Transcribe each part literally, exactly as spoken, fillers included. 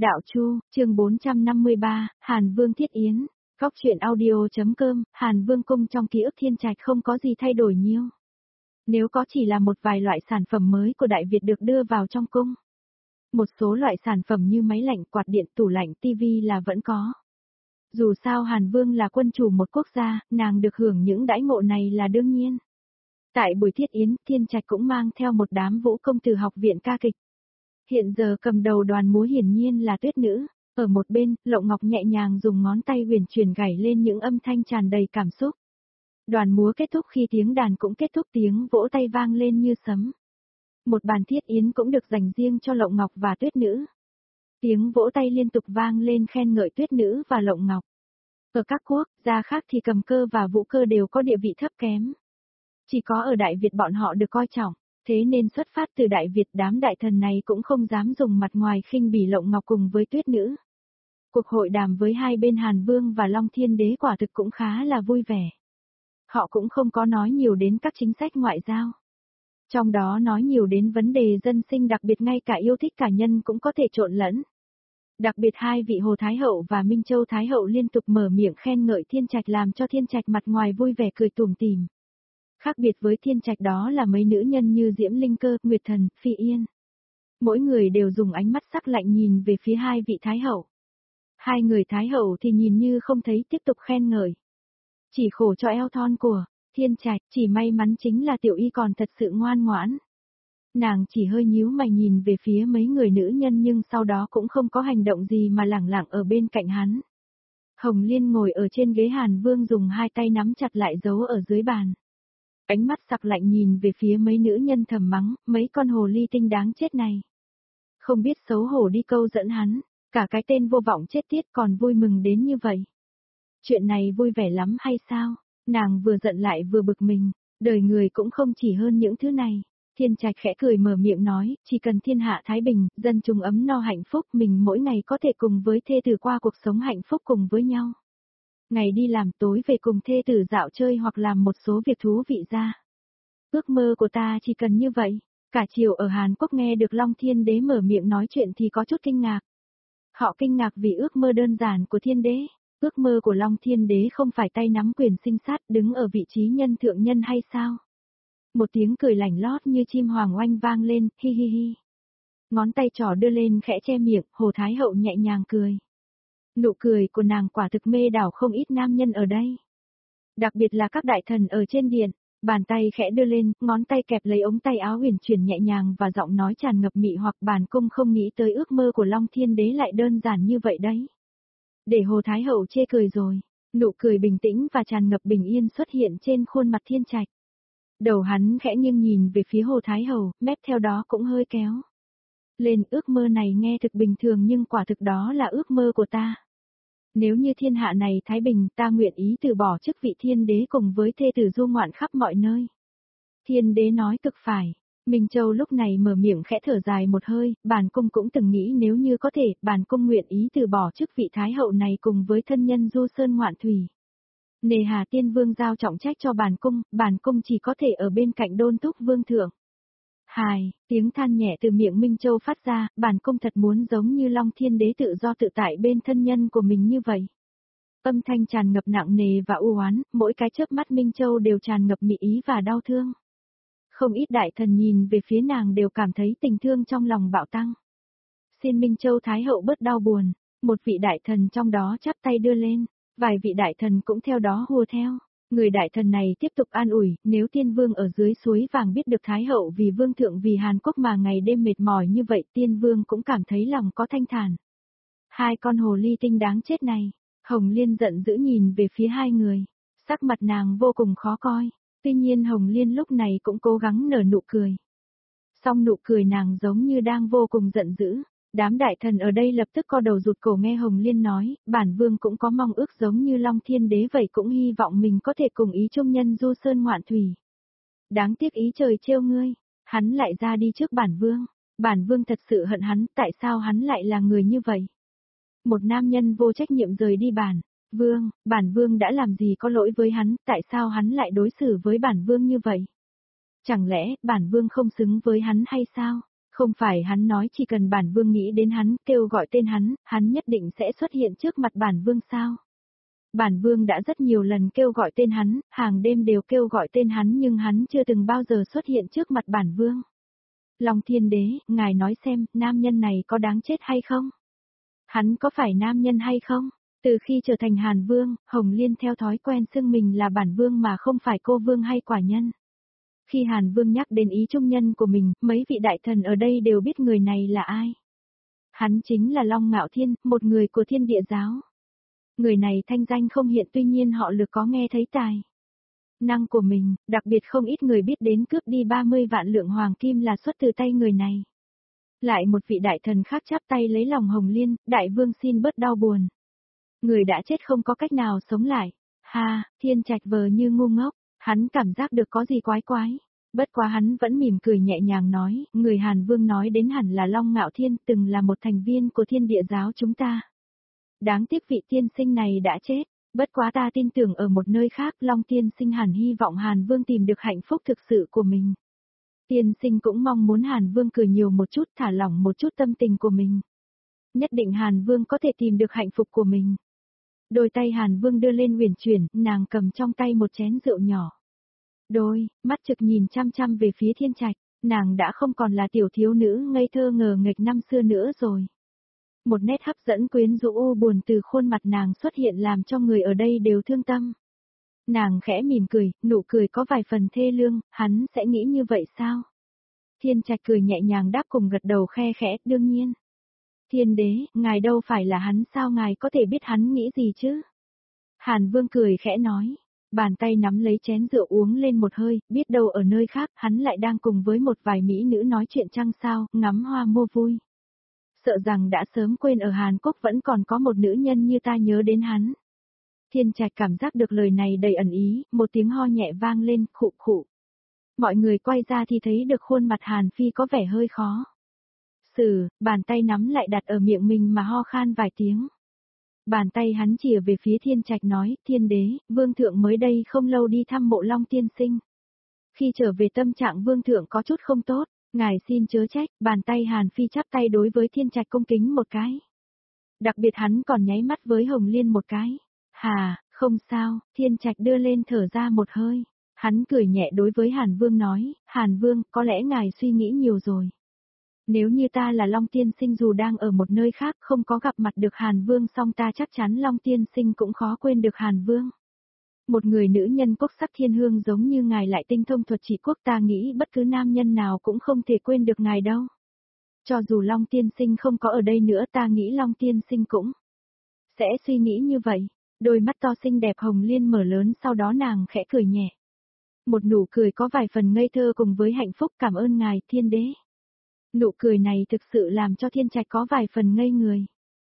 Đạo Chu, chương bốn trăm năm mươi ba, Hàn Vương Thiết Yến, góc truyện audio.com, Hàn Vương cung trong ký ức Thiên Trạch không có gì thay đổi nhiều. Nếu có chỉ là một vài loại sản phẩm mới của Đại Việt được đưa vào trong cung. Một số loại sản phẩm như máy lạnh, quạt điện, tủ lạnh, tivi là vẫn có. Dù sao Hàn Vương là quân chủ một quốc gia, nàng được hưởng những đãi ngộ này là đương nhiên. Tại buổi thiết yến, Thiên Trạch cũng mang theo một đám vũ công từ học viện ca kịch. Hiện giờ cầm đầu đoàn múa hiển nhiên là Tuyết Nữ, ở một bên, Lộng Ngọc nhẹ nhàng dùng ngón tay huyền chuyển gảy lên những âm thanh tràn đầy cảm xúc. Đoàn múa kết thúc khi tiếng đàn cũng kết thúc, tiếng vỗ tay vang lên như sấm. Một bàn thiết yến cũng được dành riêng cho Lộng Ngọc và Tuyết Nữ. Tiếng vỗ tay liên tục vang lên khen ngợi Tuyết Nữ và Lộng Ngọc. Ở các quốc gia khác thì cầm cơ và vũ cơ đều có địa vị thấp kém. Chỉ có ở Đại Việt bọn họ được coi trọng, thế nên xuất phát từ Đại Việt đám đại thần này cũng không dám dùng mặt ngoài khinh bỉ Lộng Ngọc cùng với Tuyết Nữ. Cuộc hội đàm với hai bên Hàn Vương và Long Thiên Đế quả thực cũng khá là vui vẻ. Họ cũng không có nói nhiều đến các chính sách ngoại giao. Trong đó nói nhiều đến vấn đề dân sinh, đặc biệt ngay cả yêu thích cá nhân cũng có thể trộn lẫn. Đặc biệt hai vị Hồ Thái Hậu và Minh Châu Thái Hậu liên tục mở miệng khen ngợi Thiên Trạch làm cho Thiên Trạch mặt ngoài vui vẻ cười tủm tỉm. Khác biệt với Thiên Trạch đó là mấy nữ nhân như Diễm Linh Cơ, Nguyệt Thần, Phi Yên. Mỗi người đều dùng ánh mắt sắc lạnh nhìn về phía hai vị Thái Hậu. Hai người Thái Hậu thì nhìn như không thấy, tiếp tục khen ngợi. Chỉ khổ cho eo thon của Thiên Trạch, chỉ may mắn chính là Tiểu Y còn thật sự ngoan ngoãn. Nàng chỉ hơi nhíu mày nhìn về phía mấy người nữ nhân nhưng sau đó cũng không có hành động gì mà lẳng lặng ở bên cạnh hắn. Hồng Liên ngồi ở trên ghế, Hàn Vương dùng hai tay nắm chặt lại giấu ở dưới bàn. Ánh mắt sặc lạnh nhìn về phía mấy nữ nhân thầm mắng, mấy con hồ ly tinh đáng chết này. Không biết xấu hổ đi câu dẫn hắn, cả cái tên vô vọng chết tiết còn vui mừng đến như vậy. Chuyện này vui vẻ lắm hay sao? Nàng vừa giận lại vừa bực mình, đời người cũng không chỉ hơn những thứ này. Thiên Trạch khẽ cười mở miệng nói, chỉ cần thiên hạ thái bình, dân chúng ấm no hạnh phúc, mình mỗi ngày có thể cùng với thê tử qua cuộc sống hạnh phúc cùng với nhau. Ngày đi làm tối về cùng thê tử dạo chơi hoặc làm một số việc thú vị ra. Ước mơ của ta chỉ cần như vậy. Cả chiều ở Hàn Quốc nghe được Long Thiên Đế mở miệng nói chuyện thì có chút kinh ngạc. Họ kinh ngạc vì ước mơ đơn giản của Thiên Đế. Ước mơ của Long Thiên Đế không phải tay nắm quyền sinh sát đứng ở vị trí nhân thượng nhân hay sao? Một tiếng cười lảnh lót như chim hoàng oanh vang lên, hi hi hi. Ngón tay trỏ đưa lên khẽ che miệng, Hồ Thái Hậu nhẹ nhàng cười. Nụ cười của nàng quả thực mê đảo không ít nam nhân ở đây. Đặc biệt là các đại thần ở trên điện, bàn tay khẽ đưa lên, ngón tay kẹp lấy ống tay áo huyền chuyển nhẹ nhàng và giọng nói tràn ngập mị hoặc bản cung không nghĩ tới ước mơ của Long Thiên Đế lại đơn giản như vậy đấy. Để Hồ Thái Hậu chê cười rồi, nụ cười bình tĩnh và tràn ngập bình yên xuất hiện trên khuôn mặt Thiên Trạch. Đầu hắn khẽ nghiêng nhìn về phía Hồ Thái Hậu, mép theo đó cũng hơi kéo. Lên, ước mơ này nghe thực bình thường nhưng quả thực đó là ước mơ của ta. Nếu như thiên hạ này thái bình, ta nguyện ý từ bỏ chức vị Thiên Đế cùng với thê tử du ngoạn khắp mọi nơi. Thiên Đế nói cực phải. Minh Châu lúc này mở miệng khẽ thở dài một hơi, bản cung cũng từng nghĩ nếu như có thể, bản cung nguyện ý từ bỏ chức vị Thái Hậu này cùng với thân nhân du sơn ngoạn thủy. Nề hà Tiên Vương giao trọng trách cho bản cung, bản cung chỉ có thể ở bên cạnh đôn thúc vương thượng. Hài, tiếng than nhẹ từ miệng Minh Châu phát ra, bản cung thật muốn giống như Long Thiên Đế tự do tự tại bên thân nhân của mình như vậy. Âm thanh tràn ngập nặng nề và u oán, mỗi cái chớp mắt Minh Châu đều tràn ngập mị ý và đau thương. Không ít đại thần nhìn về phía nàng đều cảm thấy tình thương trong lòng bạo tăng. Xin Minh Châu Thái Hậu bớt đau buồn, một vị đại thần trong đó chắp tay đưa lên, vài vị đại thần cũng theo đó hùa theo. Người đại thần này tiếp tục an ủi, nếu Tiên Vương ở dưới suối vàng biết được Thái Hậu vì Vương thượng vì Hàn Quốc mà ngày đêm mệt mỏi như vậy, Tiên Vương cũng cảm thấy lòng có thanh thản. Hai con hồ ly tinh đáng chết này, Hồng Liên giận dữ nhìn về phía hai người, sắc mặt nàng vô cùng khó coi. Tuy nhiên Hồng Liên lúc này cũng cố gắng nở nụ cười. Song nụ cười nàng giống như đang vô cùng giận dữ. Đám đại thần ở đây lập tức co đầu rụt cổ nghe Hồng Liên nói, bản vương cũng có mong ước giống như Long Thiên Đế vậy, cũng hy vọng mình có thể cùng ý chung nhân du sơn ngoạn thủy. Đáng tiếc ý trời trêu ngươi, hắn lại ra đi trước bản vương. Bản vương thật sự hận hắn, tại sao hắn lại là người như vậy? Một nam nhân vô trách nhiệm rời đi bản. Vương, bản vương đã làm gì có lỗi với hắn, tại sao hắn lại đối xử với bản vương như vậy? Chẳng lẽ, bản vương không xứng với hắn hay sao? Không phải hắn nói chỉ cần bản vương nghĩ đến hắn, kêu gọi tên hắn, hắn nhất định sẽ xuất hiện trước mặt bản vương sao? Bản vương đã rất nhiều lần kêu gọi tên hắn, hàng đêm đều kêu gọi tên hắn nhưng hắn chưa từng bao giờ xuất hiện trước mặt bản vương. Long Thiên Đế, ngài nói xem, nam nhân này có đáng chết hay không? Hắn có phải nam nhân hay không? Từ khi trở thành Hàn Vương, Hồng Liên theo thói quen xưng mình là bản vương mà không phải cô vương hay quả nhân. Khi Hàn Vương nhắc đến ý trung nhân của mình, mấy vị đại thần ở đây đều biết người này là ai. Hắn chính là Long Ngạo Thiên, một người của Thiên Địa Giáo. Người này thanh danh không hiện tuy nhiên họ lực có nghe thấy tài năng của mình, đặc biệt không ít người biết đến cướp đi ba mươi vạn lượng hoàng kim là xuất từ tay người này. Lại một vị đại thần khác chắp tay lấy lòng Hồng Liên, đại vương xin bớt đau buồn. Người đã chết không có cách nào sống lại. Ha, Thiên Trạch vờ như ngu ngốc, hắn cảm giác được có gì quái quái. Bất quá hắn vẫn mỉm cười nhẹ nhàng nói, người Hàn Vương nói đến hẳn là Long Ngạo Thiên, từng là một thành viên của Thiên Địa Giáo chúng ta. Đáng tiếc vị tiên sinh này đã chết, bất quá ta tin tưởng ở một nơi khác Long tiên sinh hẳn hy vọng Hàn Vương tìm được hạnh phúc thực sự của mình. Tiên sinh cũng mong muốn Hàn Vương cười nhiều một chút, thả lỏng một chút tâm tình của mình. Nhất định Hàn Vương có thể tìm được hạnh phúc của mình. Đôi tay Hàn Vương đưa lên uyển chuyển, nàng cầm trong tay một chén rượu nhỏ. Đôi, mắt trực nhìn chăm chăm về phía Thiên Trạch, nàng đã không còn là tiểu thiếu nữ ngây thơ ngờ nghệch năm xưa nữa rồi. Một nét hấp dẫn quyến rũ u buồn từ khuôn mặt nàng xuất hiện làm cho người ở đây đều thương tâm. Nàng khẽ mỉm cười, nụ cười có vài phần thê lương, hắn sẽ nghĩ như vậy sao? Thiên Trạch cười nhẹ nhàng đáp cùng gật đầu khe khẽ, đương nhiên. Thiên Đế, ngài đâu phải là hắn sao ngài có thể biết hắn nghĩ gì chứ? Hàn Vương cười khẽ nói, bàn tay nắm lấy chén rượu uống lên một hơi, biết đâu ở nơi khác hắn lại đang cùng với một vài mỹ nữ nói chuyện chăng sao, ngắm hoa mua vui. Sợ rằng đã sớm quên ở Hàn Quốc vẫn còn có một nữ nhân như ta nhớ đến hắn. Thiên Trạch cảm giác được lời này đầy ẩn ý, một tiếng ho nhẹ vang lên, khụ khụ. Mọi người quay ra thì thấy được khuôn mặt Hàn Phi có vẻ hơi khó. Sử, bàn tay nắm lại đặt ở miệng mình mà ho khan vài tiếng. Bàn tay hắn chìa về phía Thiên Trạch nói, Thiên Đế, Vương Thượng mới đây không lâu đi thăm mộ Long Tiên Sinh. Khi trở về tâm trạng Vương Thượng có chút không tốt, ngài xin chớ trách, bàn tay Hàn Phi chắp tay đối với Thiên Trạch cung kính một cái. Đặc biệt hắn còn nháy mắt với Hồng Liên một cái. Hà, không sao, Thiên Trạch đưa lên thở ra một hơi. Hắn cười nhẹ đối với Hàn Vương nói, Hàn Vương, có lẽ ngài suy nghĩ nhiều rồi. Nếu như ta là Long Tiên Sinh dù đang ở một nơi khác không có gặp mặt được Hàn Vương song ta chắc chắn Long Tiên Sinh cũng khó quên được Hàn Vương. Một người nữ nhân quốc sắc thiên hương giống như ngài lại tinh thông thuật trị quốc ta nghĩ bất cứ nam nhân nào cũng không thể quên được ngài đâu. Cho dù Long Tiên Sinh không có ở đây nữa ta nghĩ Long Tiên Sinh cũng sẽ suy nghĩ như vậy. Đôi mắt to xinh đẹp Hồng Liên mở lớn sau đó nàng khẽ cười nhẹ. Một nụ cười có vài phần ngây thơ cùng với hạnh phúc cảm ơn ngài Thiên Đế. Nụ cười này thực sự làm cho Thiên Trạch có vài phần ngây người.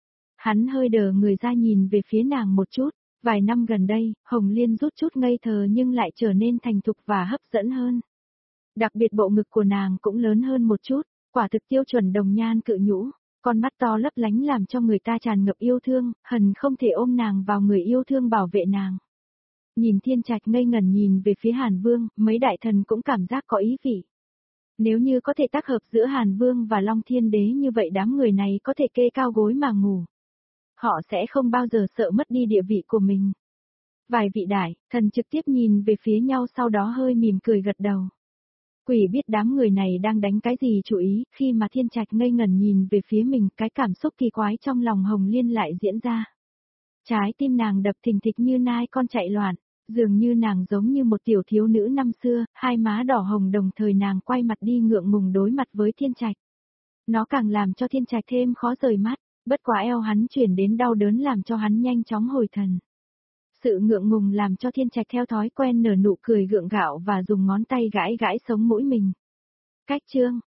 Hắn hơi đờ người ra nhìn về phía nàng một chút, vài năm gần đây, Hồng Liên rút chút ngây thờ nhưng lại trở nên thành thục và hấp dẫn hơn. Đặc biệt bộ ngực của nàng cũng lớn hơn một chút, quả thực tiêu chuẩn đồng nhan cự nhũ, con mắt to lấp lánh làm cho người ta tràn ngập yêu thương, hần không thể ôm nàng vào người yêu thương bảo vệ nàng. Nhìn Thiên Trạch ngây ngẩn nhìn về phía Hàn Vương, mấy đại thần cũng cảm giác có ý vị. Nếu như có thể tác hợp giữa Hàn Vương và Long Thiên Đế như vậy đám người này có thể kê cao gối mà ngủ. Họ sẽ không bao giờ sợ mất đi địa vị của mình. Vài vị đại, thần trực tiếp nhìn về phía nhau sau đó hơi mỉm cười gật đầu. Quỷ biết đám người này đang đánh cái gì chú ý, khi mà Thiên Trạch ngây ngẩn nhìn về phía mình cái cảm xúc kỳ quái trong lòng Hồng Liên lại diễn ra. Trái tim nàng đập thình thịch như nai con chạy loạn. Dường như nàng giống như một tiểu thiếu nữ năm xưa, hai má đỏ hồng đồng thời nàng quay mặt đi ngượng ngùng đối mặt với Thiên Trạch. Nó càng làm cho Thiên Trạch thêm khó rời mắt, bất quá eo hắn chuyển đến đau đớn làm cho hắn nhanh chóng hồi thần. Sự ngượng ngùng làm cho Thiên Trạch theo thói quen nở nụ cười gượng gạo và dùng ngón tay gãi gãi sống mũi mình. Cách chương,